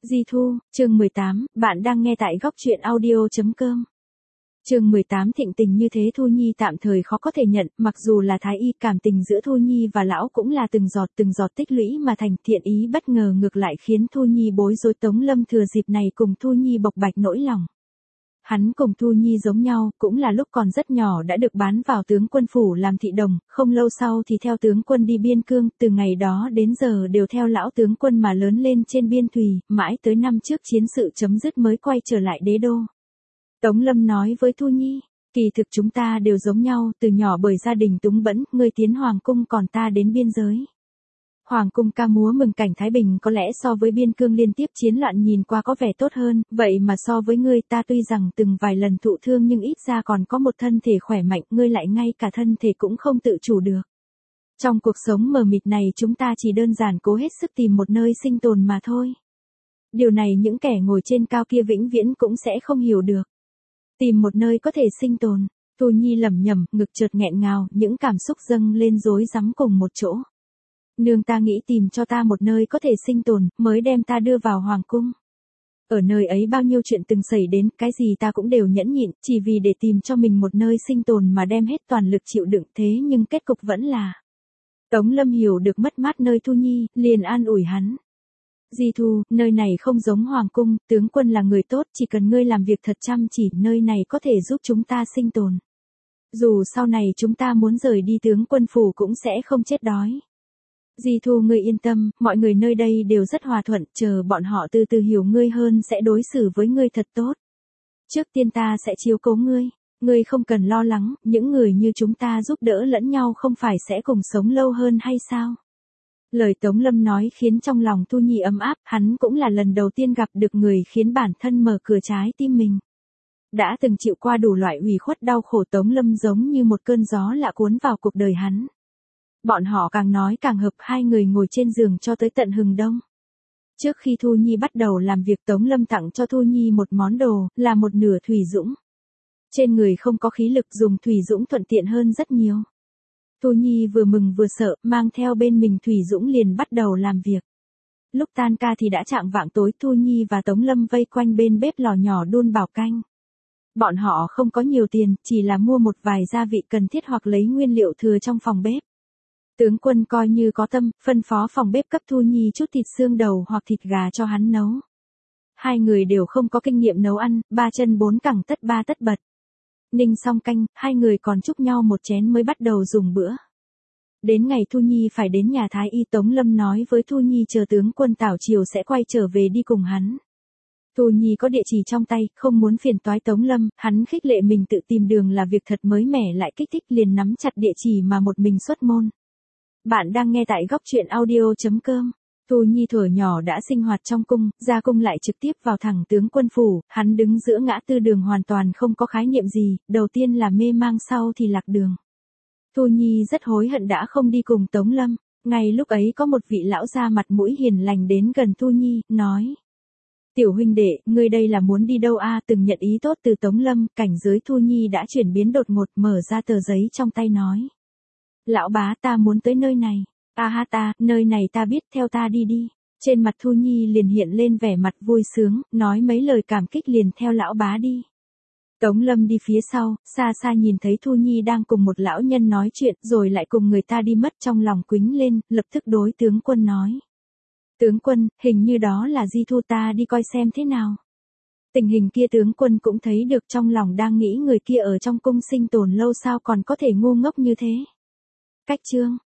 Di Thu, chương 18, bạn đang nghe tại góc truyện audio.com. Chương 18 thịnh tình như thế Thu Nhi tạm thời khó có thể nhận, mặc dù là thái y, cảm tình giữa Thu Nhi và lão cũng là từng giọt tích lũy mà thành, thiện ý bất ngờ ngược lại khiến Thu Nhi bối rối. Tống Lâm thừa dịp này cùng Thu Nhi bộc bạch nỗi lòng. Hắn cùng Thu Nhi giống nhau, cũng là lúc còn rất nhỏ đã được bán vào tướng quân phủ làm thị đồng, không lâu sau thì theo tướng quân đi biên cương, từ ngày đó đến giờ đều theo lão tướng quân mà lớn lên trên biên thùy, mãi tới năm trước chiến sự chấm dứt mới quay trở lại đế đô. Tống Lâm nói với Thu Nhi, kỳ thực chúng ta đều giống nhau, từ nhỏ bởi gia đình túng bẫn, ngươi tiến hoàng cung còn ta đến biên giới. Hoàng cung ca múa mừng cảnh thái bình có lẽ so với biên cương liên tiếp chiến loạn nhìn qua có vẻ tốt hơn, vậy mà so với ngươi ta tuy rằng từng vài lần thụ thương nhưng ít ra còn có một thân thể khỏe mạnh, ngươi lại ngay cả thân thể cũng không tự chủ được. Trong cuộc sống mờ mịt này chúng ta chỉ đơn giản cố hết sức tìm một nơi sinh tồn mà thôi. Điều này những kẻ ngồi trên cao kia vĩnh viễn cũng sẽ không hiểu được. Tìm một nơi có thể sinh tồn, Thu Nhi lẩm nhẩm, ngực chợt nghẹn ngào, những cảm xúc dâng lên rối rắm cùng một chỗ. Nương ta nghĩ tìm cho ta một nơi có thể sinh tồn, mới đem ta đưa vào hoàng cung. Ở nơi ấy bao nhiêu chuyện từng xảy đến, cái gì ta cũng đều nhẫn nhịn, chỉ vì để tìm cho mình một nơi sinh tồn mà đem hết toàn lực chịu đựng, thế nhưng kết cục vẫn là. Tống Lâm hiểu được mất mát nơi Thu Nhi, liền an ủi hắn. Di Thu, nơi này không giống hoàng cung, tướng quân là người tốt, chỉ cần ngươi làm việc thật chăm chỉ, nơi này có thể giúp chúng ta sinh tồn. Dù sau này chúng ta muốn rời đi tướng quân phủ cũng sẽ không chết đói. Di Thu ngươi yên tâm, mọi người nơi đây đều rất hòa thuận, chờ bọn họ từ từ hiểu ngươi hơn sẽ đối xử với ngươi thật tốt. Trước tiên ta sẽ chiếu cố ngươi không cần lo lắng, những người như chúng ta giúp đỡ lẫn nhau không phải sẽ cùng sống lâu hơn hay sao? Lời Tống Lâm nói khiến trong lòng Thu Nhi ấm áp, hắn cũng là lần đầu tiên gặp được người khiến bản thân mở cửa trái tim mình. Đã từng chịu qua đủ loại ủy khuất đau khổ, Tống Lâm giống như một cơn gió lạ cuốn vào cuộc đời hắn. Bọn họ càng nói càng hợp, hai người ngồi trên giường cho tới tận hừng đông. Trước khi Thu Nhi bắt đầu làm việc, Tống Lâm tặng cho Thu Nhi một món đồ, là một nửa thủy dũng. Trên người không có khí lực, dùng thủy dũng thuận tiện hơn rất nhiều. Thu Nhi vừa mừng vừa sợ, mang theo bên mình thủy dũng liền bắt đầu làm việc. Lúc tan ca thì đã chạng vạng tối, Thu Nhi và Tống Lâm vây quanh bên bếp lò nhỏ đun bào canh. Bọn họ không có nhiều tiền, chỉ là mua một vài gia vị cần thiết hoặc lấy nguyên liệu thừa trong phòng bếp. Tướng quân coi như có tâm, phân phó phòng bếp cấp Thu Nhi chút thịt xương đầu hoặc thịt gà cho hắn nấu. Hai người đều không có kinh nghiệm nấu ăn, ba chân bốn cẳng tất ba tất bật. Ninh xong canh, hai người còn chúc nhau một chén mới bắt đầu dùng bữa. Đến ngày Thu Nhi phải đến nhà thái y, Tống Lâm nói với Thu Nhi chờ tướng quân tảo chiều sẽ quay trở về đi cùng hắn. Thu Nhi có địa chỉ trong tay, không muốn phiền toái Tống Lâm, hắn khích lệ mình tự tìm đường là việc thật mới mẻ lại kích thích, liền nắm chặt địa chỉ mà một mình xuất môn. Bạn đang nghe tại góc truyện audio.com. Thu Nhi thuở nhỏ đã sinh hoạt trong cung, ra cung lại trực tiếp vào thẳng tướng quân phủ, hắn đứng giữa ngã tư đường hoàn toàn không có khái niệm gì, đầu tiên là mê mang sau thì lạc đường. Thu Nhi rất hối hận đã không đi cùng Tống Lâm, ngay lúc ấy có một vị lão gia mặt mũi hiền lành đến gần Thu Nhi, nói. Tiểu huynh đệ, ngươi đây là muốn đi đâu a? Từng nhận ý tốt từ Tống Lâm, cảnh giới Thu Nhi đã chuyển biến đột ngột, mở ra tờ giấy trong tay nói. Lão bá, ta muốn tới nơi này. Ta, nơi này ta biết, theo ta đi đi. Trên mặt Thu Nhi liền hiện lên vẻ mặt vui sướng, nói mấy lời cảm kích liền theo lão bá đi. Tống Lâm đi phía sau, xa xa nhìn thấy Thu Nhi đang cùng một lão nhân nói chuyện, rồi lại cùng người ta đi mất, trong lòng quính lên, lập tức đối tướng quân nói. Tướng quân, hình như đó là Di Thu, ta đi coi xem thế nào. Tình hình kia tướng quân cũng thấy được, trong lòng đang nghĩ người kia ở trong cung sinh tồn lâu sao còn có thể ngu ngốc như thế. Cách chương.